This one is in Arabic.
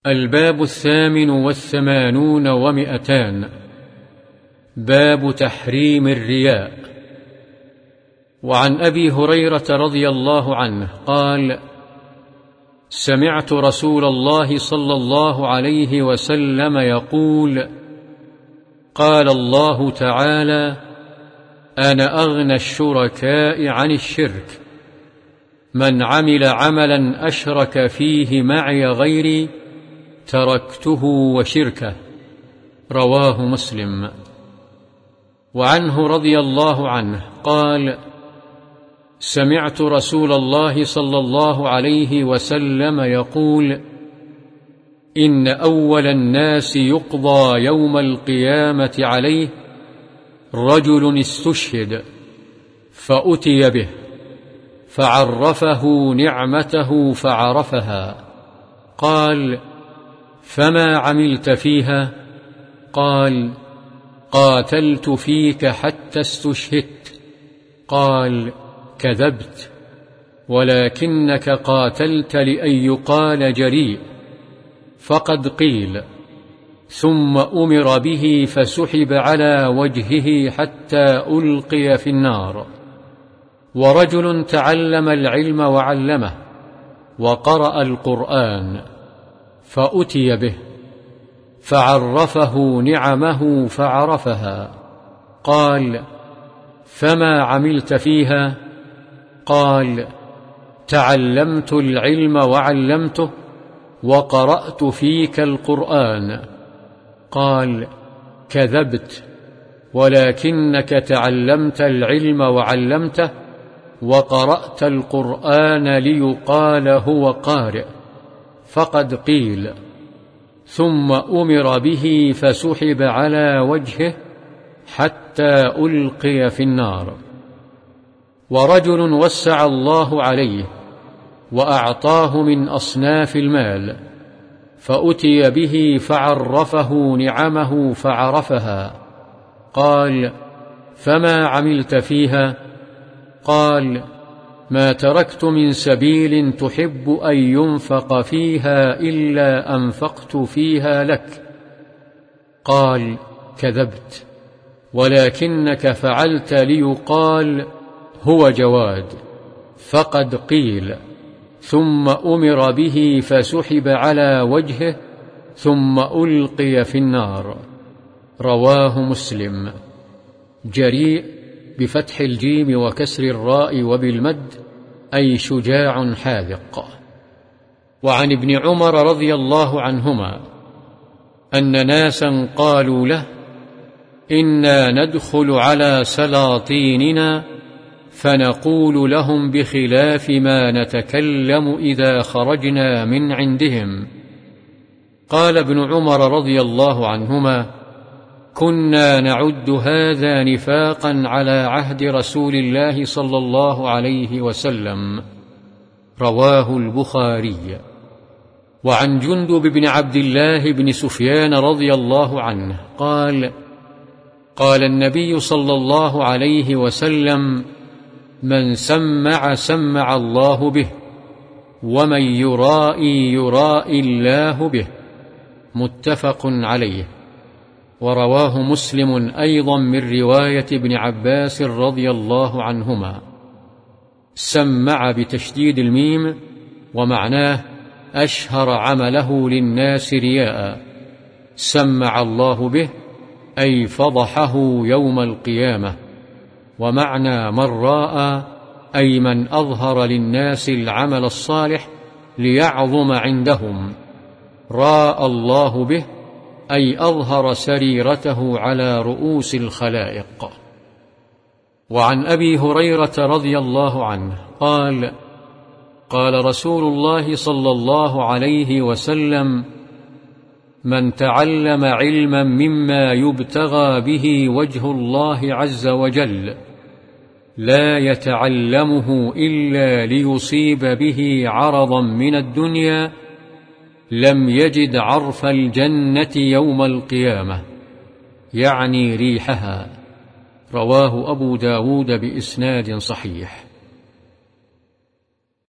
الباب 88 و200. باب تحريم الرياء. وعن أبي هريرة رضي الله عنه قال: سمعت رسول الله صلى الله عليه وسلم يقول: قال الله تعالى: أنا أغنى الشركاء عن الشرك، من عمل عملا أشرك فيه معي غيري تركته وشركه. رواه مسلم. وعنه رضي الله عنه قال: سمعت رسول الله صلى الله عليه وسلم يقول: إن أول الناس يقضى يوم القيامة عليه رجل استشهد فأتي به فعرفه نعمته فعرفها، قال: فما عملت فيها؟ قال: قاتلت فيك حتى استشهدت. قال: كذبت، ولكنك قاتلت لأن يقال جريء. فقد قيل. ثم أمر به فسحب على وجهه حتى ألقي في النار. ورجل تعلم العلم وعلمه وقرأ القرآن فأتي به فعرفه نعمه فعرفها، قال: فما عملت فيها؟ قال: تعلمت العلم وعلمته وقرأت فيك القرآن. قال: كذبت، ولكنك تعلمت العلم وعلمته وقرأت القرآن ليقال هو قارئ. فقد قيل. ثم أمر به فسحب على وجهه حتى ألقي في النار. ورجل وسع الله عليه وأعطاه من أصناف المال فأتي به فعرفه نعمه فعرفها، قال: فما عملت فيها؟ قال: ما تركت من سبيل تحب أن ينفق فيها إلا أنفقت فيها لك. قال: كذبت، ولكنك فعلت ليقال هو جواد. فقد قيل. ثم أمر به فسحب على وجهه ثم ألقي في النار. رواه مسلم. جريء بفتح الجيم وكسر الراء وبالمد، أي شجاع حاذق. وعن ابن عمر رضي الله عنهما أن ناسا قالوا له: إنا ندخل على سلاطيننا فنقول لهم بخلاف ما نتكلم إذا خرجنا من عندهم. قال ابن عمر رضي الله عنهما: كنا نعد هذا نفاقا على عهد رسول الله صلى الله عليه وسلم. رواه البخاري. وعن جندب بن عبد الله بن سفيان رضي الله عنه قال: قال النبي صلى الله عليه وسلم: من سمع سمع الله به، ومن يرائي يرائي الله به. متفق عليه. ورواه مسلم أيضا من رواية ابن عباس رضي الله عنهما. سمع بتشديد الميم، ومعناه أشهر عمله للناس رياء. سمع الله به أي فضحه يوم القيامة. ومعنى من راء أي من أظهر للناس العمل الصالح ليعظم عندهم. راء الله به أي أظهر سريرته على رؤوس الخلائق. وعن أبي هريرة رضي الله عنه قال: قال رسول الله صلى الله عليه وسلم: من تعلم علما مما يبتغى به وجه الله عز وجل لا يتعلمه إلا ليصيب به عرضا من الدنيا لم يجد عرف الجنة يوم القيامة، يعني ريحها. رواه أبو داود بإسناد صحيح.